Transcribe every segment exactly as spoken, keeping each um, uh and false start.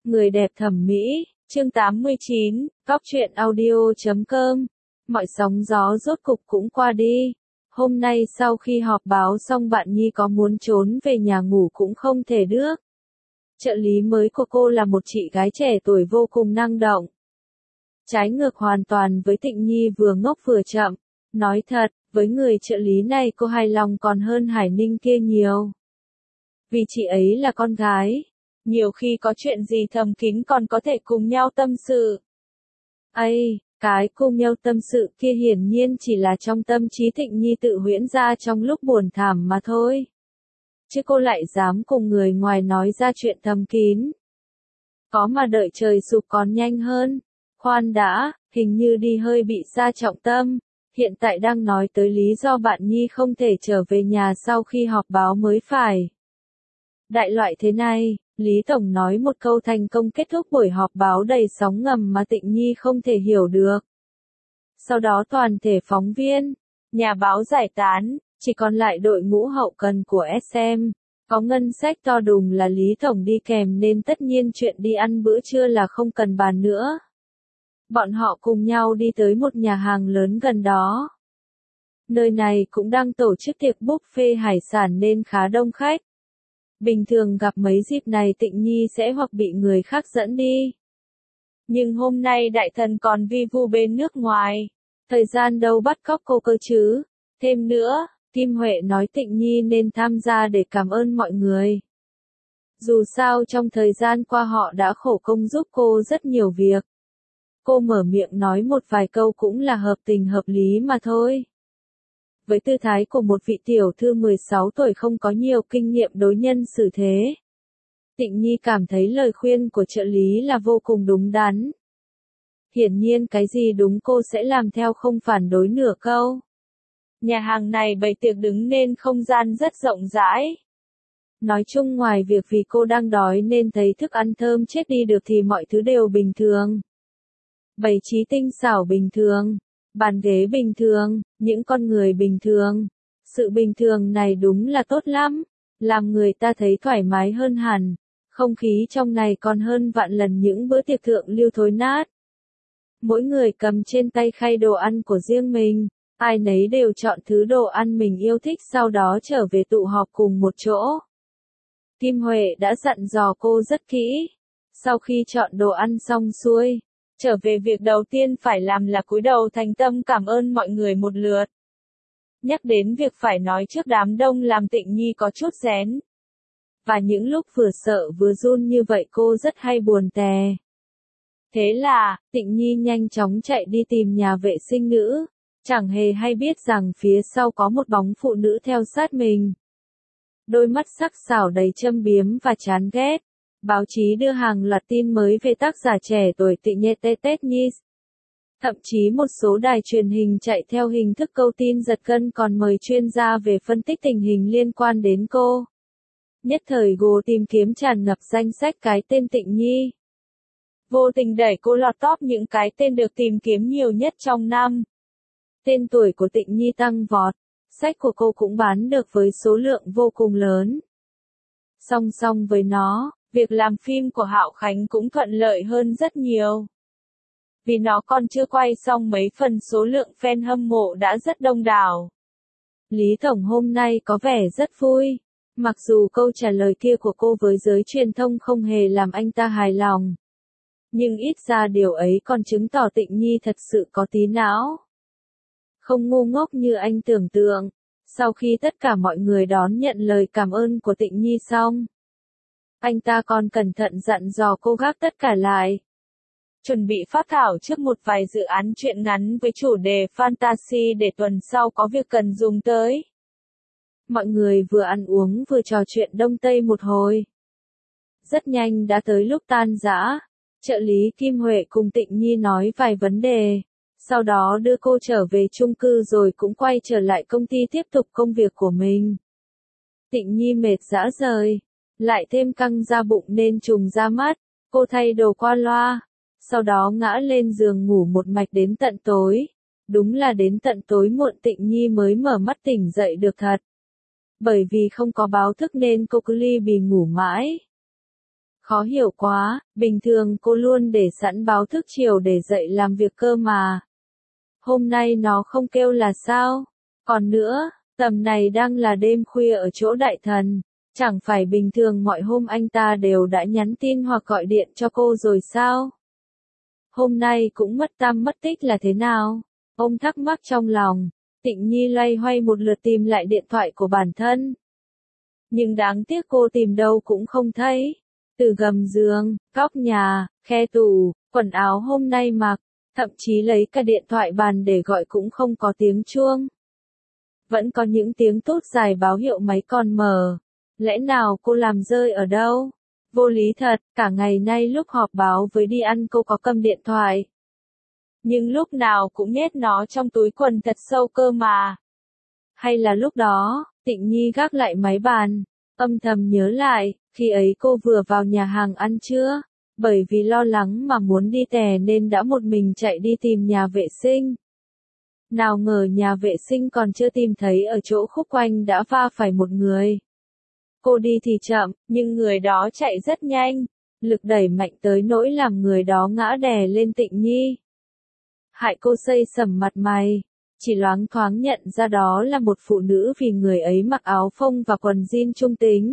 Người đẹp thẩm mỹ, chương tám mươi chín, góc truyện audio chấm com. Mọi sóng gió rốt cục cũng qua đi. Hôm nay sau khi họp báo xong bạn Nhi có muốn trốn về nhà ngủ cũng không thể được. Trợ lý mới của cô là một chị gái trẻ tuổi vô cùng năng động. Trái ngược hoàn toàn với Tịnh Nhi vừa ngốc vừa chậm. Nói thật, với người trợ lý này cô hài lòng còn hơn Hải Ninh kia nhiều. Vì chị ấy là con gái. Nhiều khi có chuyện gì thầm kín còn có thể cùng nhau tâm sự. Ây, cái cùng nhau tâm sự kia hiển nhiên chỉ là trong tâm trí Tịnh Nhi tự huyễn ra trong lúc buồn thảm mà thôi. Chứ cô lại dám cùng người ngoài nói ra chuyện thầm kín. Có mà đợi trời sụp còn nhanh hơn. Khoan đã, hình như đi hơi bị xa trọng tâm. Hiện tại đang nói tới lý do bạn Nhi không thể trở về nhà sau khi họp báo mới phải. Đại loại thế này, Lý Tổng nói một câu thành công kết thúc buổi họp báo đầy sóng ngầm mà Tịnh Nhi không thể hiểu được. Sau đó toàn thể phóng viên, nhà báo giải tán, chỉ còn lại đội ngũ hậu cần của ét em. Có ngân sách to đùng là Lý Tổng đi kèm nên tất nhiên chuyện đi ăn bữa trưa là không cần bàn nữa. Bọn họ cùng nhau đi tới một nhà hàng lớn gần đó. Nơi này cũng đang tổ chức tiệc buffet hải sản nên khá đông khách. Bình thường gặp mấy dịp này Tịnh Nhi sẽ hoặc bị người khác dẫn đi. Nhưng hôm nay đại thần còn vi vu bên nước ngoài. Thời gian đâu bắt cóc cô cơ chứ. Thêm nữa, Kim Huệ nói Tịnh Nhi nên tham gia để cảm ơn mọi người. Dù sao trong thời gian qua họ đã khổ công giúp cô rất nhiều việc. Cô mở miệng nói một vài câu cũng là hợp tình hợp lý mà thôi. Với tư thái của một vị tiểu thư mười sáu tuổi không có nhiều kinh nghiệm đối nhân xử thế. Tịnh Nhi cảm thấy lời khuyên của trợ lý là vô cùng đúng đắn. Hiển nhiên cái gì đúng cô sẽ làm theo không phản đối nửa câu. Nhà hàng này bày tiệc đứng nên không gian rất rộng rãi. Nói chung ngoài việc vì cô đang đói nên thấy thức ăn thơm chết đi được thì mọi thứ đều bình thường. Bày trí tinh xảo bình thường. Bàn ghế bình thường, những con người bình thường. Sự bình thường này đúng là tốt lắm, làm người ta thấy thoải mái hơn hẳn. Không khí trong này còn hơn vạn lần những bữa tiệc thượng lưu thối nát. Mỗi người cầm trên tay khay đồ ăn của riêng mình, ai nấy đều chọn thứ đồ ăn mình yêu thích sau đó trở về tụ họp cùng một chỗ. Kim Huệ đã dặn dò cô rất kỹ. Sau khi chọn đồ ăn xong xuôi, trở về việc đầu tiên phải làm là cúi đầu thành tâm cảm ơn mọi người một lượt. Nhắc đến việc phải nói trước đám đông làm Tịnh Nhi có chút rén. Và những lúc vừa sợ vừa run như vậy cô rất hay buồn tè. Thế là, Tịnh Nhi nhanh chóng chạy đi tìm nhà vệ sinh nữ, chẳng hề hay biết rằng phía sau có một bóng phụ nữ theo sát mình. Đôi mắt sắc sảo đầy châm biếm và chán ghét. Báo chí đưa hàng loạt tin mới về tác giả trẻ tuổi Tịnh Nhi Tê Tết Nhi. Thậm chí một số đài truyền hình chạy theo hình thức câu tin giật gân còn mời chuyên gia về phân tích tình hình liên quan đến cô. Nhất thời Go tìm kiếm tràn ngập danh sách cái tên Tịnh Nhi. Vô tình đẩy cô lọt top những cái tên được tìm kiếm nhiều nhất trong năm. Tên tuổi của Tịnh Nhi tăng vọt, sách của cô cũng bán được với số lượng vô cùng lớn. Song song với nó, việc làm phim của Hạo Khánh cũng thuận lợi hơn rất nhiều. Vì nó còn chưa quay xong mấy phần số lượng fan hâm mộ đã rất đông đảo. Lý Tổng hôm nay có vẻ rất vui. Mặc dù câu trả lời kia của cô với giới truyền thông không hề làm anh ta hài lòng. Nhưng ít ra điều ấy còn chứng tỏ Tịnh Nhi thật sự có tí não. Không ngu ngốc như anh tưởng tượng. Sau khi tất cả mọi người đón nhận lời cảm ơn của Tịnh Nhi xong, anh ta còn cẩn thận dặn dò cô gác tất cả lại. Chuẩn bị phát thảo trước một vài dự án truyện ngắn với chủ đề fantasy để tuần sau có việc cần dùng tới. Mọi người vừa ăn uống vừa trò chuyện đông tây một hồi. Rất nhanh đã tới lúc tan rã. Trợ lý Kim Huệ cùng Tịnh Nhi nói vài vấn đề. Sau đó đưa cô trở về chung cư rồi cũng quay trở lại công ty tiếp tục công việc của mình. Tịnh Nhi mệt rã rời. Lại thêm căng da bụng nên trùng da mắt, cô thay đồ qua loa, sau đó ngã lên giường ngủ một mạch đến tận tối. Đúng là đến tận tối muộn Tịnh Nhi mới mở mắt tỉnh dậy được thật. Bởi vì không có báo thức nên cô cứ li bì ngủ mãi. Khó hiểu quá, bình thường cô luôn để sẵn báo thức chiều để dậy làm việc cơ mà. Hôm nay nó không kêu là sao? Còn nữa, tầm này đang là đêm khuya ở chỗ đại thần, chẳng phải bình thường mọi hôm anh ta đều đã nhắn tin hoặc gọi điện cho cô rồi sao? Hôm nay cũng mất tăm mất tích là thế nào? Ông thắc mắc trong lòng, Tịnh Nhi loay hoay một lượt tìm lại điện thoại của bản thân. Nhưng đáng tiếc cô tìm đâu cũng không thấy. Từ gầm giường, góc nhà, khe tủ, quần áo hôm nay mặc, thậm chí lấy cả điện thoại bàn để gọi cũng không có tiếng chuông. Vẫn có những tiếng tút dài báo hiệu máy còn mở. Lẽ nào cô làm rơi ở đâu? Vô lý thật, cả ngày nay lúc họp báo với đi ăn cô có cầm điện thoại. Nhưng lúc nào cũng nhét nó trong túi quần thật sâu cơ mà. Hay là lúc đó, Tịnh Nhi gác lại máy bàn, âm thầm nhớ lại, khi ấy cô vừa vào nhà hàng ăn trưa, bởi vì lo lắng mà muốn đi tè nên đã một mình chạy đi tìm nhà vệ sinh. Nào ngờ nhà vệ sinh còn chưa tìm thấy ở chỗ khúc quanh đã va phải một người. Cô đi thì chậm, nhưng người đó chạy rất nhanh, lực đẩy mạnh tới nỗi làm người đó ngã đè lên Tịnh Nhi. Hại cô xây sẩm mặt mày, chỉ loáng thoáng nhận ra đó là một phụ nữ vì người ấy mặc áo phông và quần jean trung tính.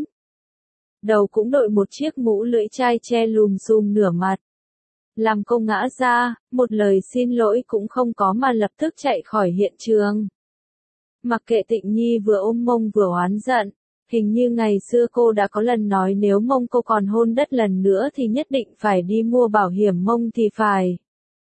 Đầu cũng đội một chiếc mũ lưỡi chai che lùm xùm nửa mặt. Làm cô ngã ra, một lời xin lỗi cũng không có mà lập tức chạy khỏi hiện trường. Mặc kệ Tịnh Nhi vừa ôm mông vừa oán giận, hình như ngày xưa cô đã có lần nói nếu mông cô còn hôn đất lần nữa thì nhất định phải đi mua bảo hiểm mông thì phải.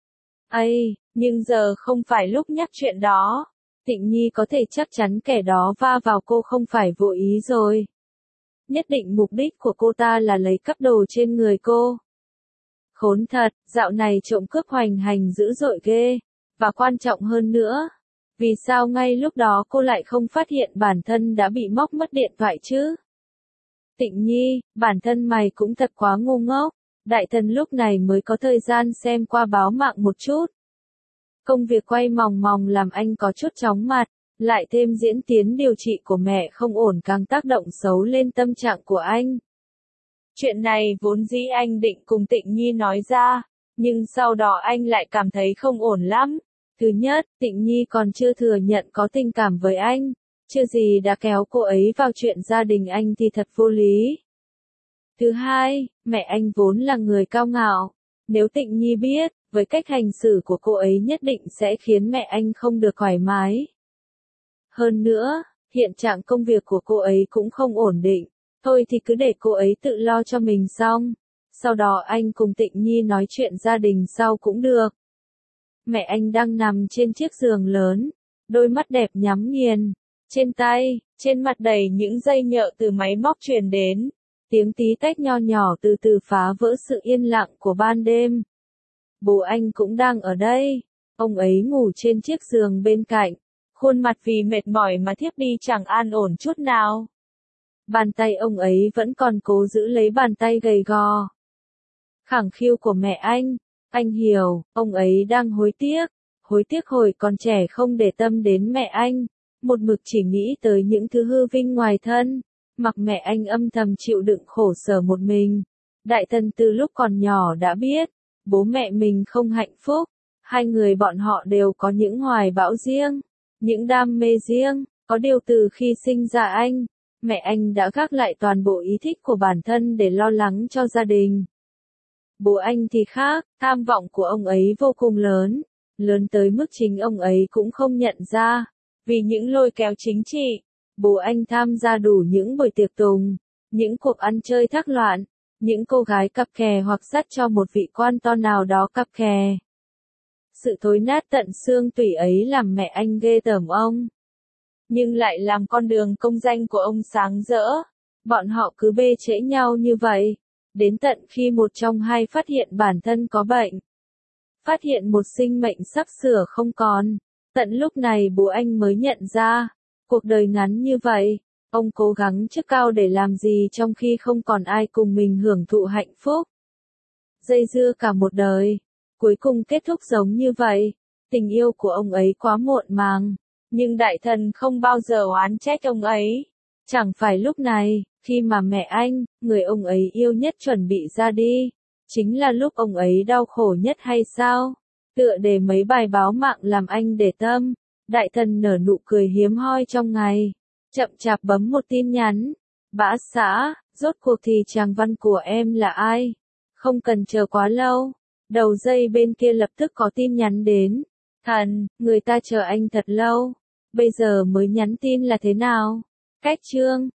Ây, nhưng giờ không phải lúc nhắc chuyện đó. Tịnh Nhi có thể chắc chắn kẻ đó va vào cô không phải vô ý rồi. Nhất định mục đích của cô ta là lấy cắp đồ trên người cô. Khốn thật, dạo này trộm cướp hoành hành dữ dội ghê. Và quan trọng hơn nữa, vì sao ngay lúc đó cô lại không phát hiện bản thân đã bị móc mất điện thoại chứ? Tịnh Nhi, bản thân mày cũng thật quá ngu ngốc. Đại thần lúc này mới có thời gian xem qua báo mạng một chút. Công việc quay mòng mòng làm anh có chút chóng mặt, lại thêm diễn tiến điều trị của mẹ không ổn càng tác động xấu lên tâm trạng của anh. Chuyện này vốn dĩ anh định cùng Tịnh Nhi nói ra, nhưng sau đó anh lại cảm thấy không ổn lắm. Thứ nhất, Tịnh Nhi còn chưa thừa nhận có tình cảm với anh, chưa gì đã kéo cô ấy vào chuyện gia đình anh thì thật vô lý. Thứ hai, mẹ anh vốn là người cao ngạo, nếu Tịnh Nhi biết, với cách hành xử của cô ấy nhất định sẽ khiến mẹ anh không được thoải mái. Hơn nữa, hiện trạng công việc của cô ấy cũng không ổn định, thôi thì cứ để cô ấy tự lo cho mình xong, sau đó anh cùng Tịnh Nhi nói chuyện gia đình sau cũng được. Mẹ anh đang nằm trên chiếc giường lớn, đôi mắt đẹp nhắm nghiền, trên tay, trên mặt đầy những dây nhợ từ máy móc truyền đến. Tiếng tí tách nho nhỏ từ từ phá vỡ sự yên lặng của ban đêm. Bố anh cũng đang ở đây. Ông ấy ngủ trên chiếc giường bên cạnh. Khuôn mặt vì mệt mỏi mà thiếp đi chẳng an ổn chút nào. Bàn tay ông ấy vẫn còn cố giữ lấy bàn tay gầy gò. Khẳng khiu của mẹ anh. Anh hiểu, ông ấy đang hối tiếc. Hối tiếc hồi còn trẻ không để tâm đến mẹ anh. Một mực chỉ nghĩ tới những thứ hư vinh ngoài thân. Mặc mẹ anh âm thầm chịu đựng khổ sở một mình. Đại thần từ lúc còn nhỏ đã biết, bố mẹ mình không hạnh phúc. Hai người bọn họ đều có những hoài bão riêng, những đam mê riêng. Có điều từ khi sinh ra anh, mẹ anh đã gác lại toàn bộ ý thích của bản thân để lo lắng cho gia đình. Bố anh thì khác, tham vọng của ông ấy vô cùng lớn, lớn tới mức chính ông ấy cũng không nhận ra. Vì những lôi kéo chính trị, bố anh tham gia đủ những buổi tiệc tùng, những cuộc ăn chơi thác loạn, những cô gái cặp kè hoặc dắt cho một vị quan to nào đó cặp kè. Sự thối nát tận xương tủy ấy làm mẹ anh ghê tởm ông. Nhưng lại làm con đường công danh của ông sáng rỡ. Bọn họ cứ bê trễ nhau như vậy, đến tận khi một trong hai phát hiện bản thân có bệnh. Phát hiện một sinh mệnh sắp sửa không còn. Tận lúc này bố anh mới nhận ra, cuộc đời ngắn như vậy, ông cố gắng chức cao để làm gì trong khi không còn ai cùng mình hưởng thụ hạnh phúc. Dây dưa cả một đời, cuối cùng kết thúc giống như vậy. Tình yêu của ông ấy quá muộn màng, nhưng đại thần không bao giờ oán trách ông ấy. Chẳng phải lúc này, khi mà mẹ anh, người ông ấy yêu nhất chuẩn bị ra đi, chính là lúc ông ấy đau khổ nhất hay sao? Tựa đề mấy bài báo mạng làm anh để tâm, đại thần nở nụ cười hiếm hoi trong ngày, chậm chạp bấm một tin nhắn. Bã xã, rốt cuộc thì chàng Văn của em là ai? Không cần chờ quá lâu. Đầu dây bên kia lập tức có tin nhắn đến. Thần, người ta chờ anh thật lâu. Bây giờ mới nhắn tin là thế nào? Cách chương.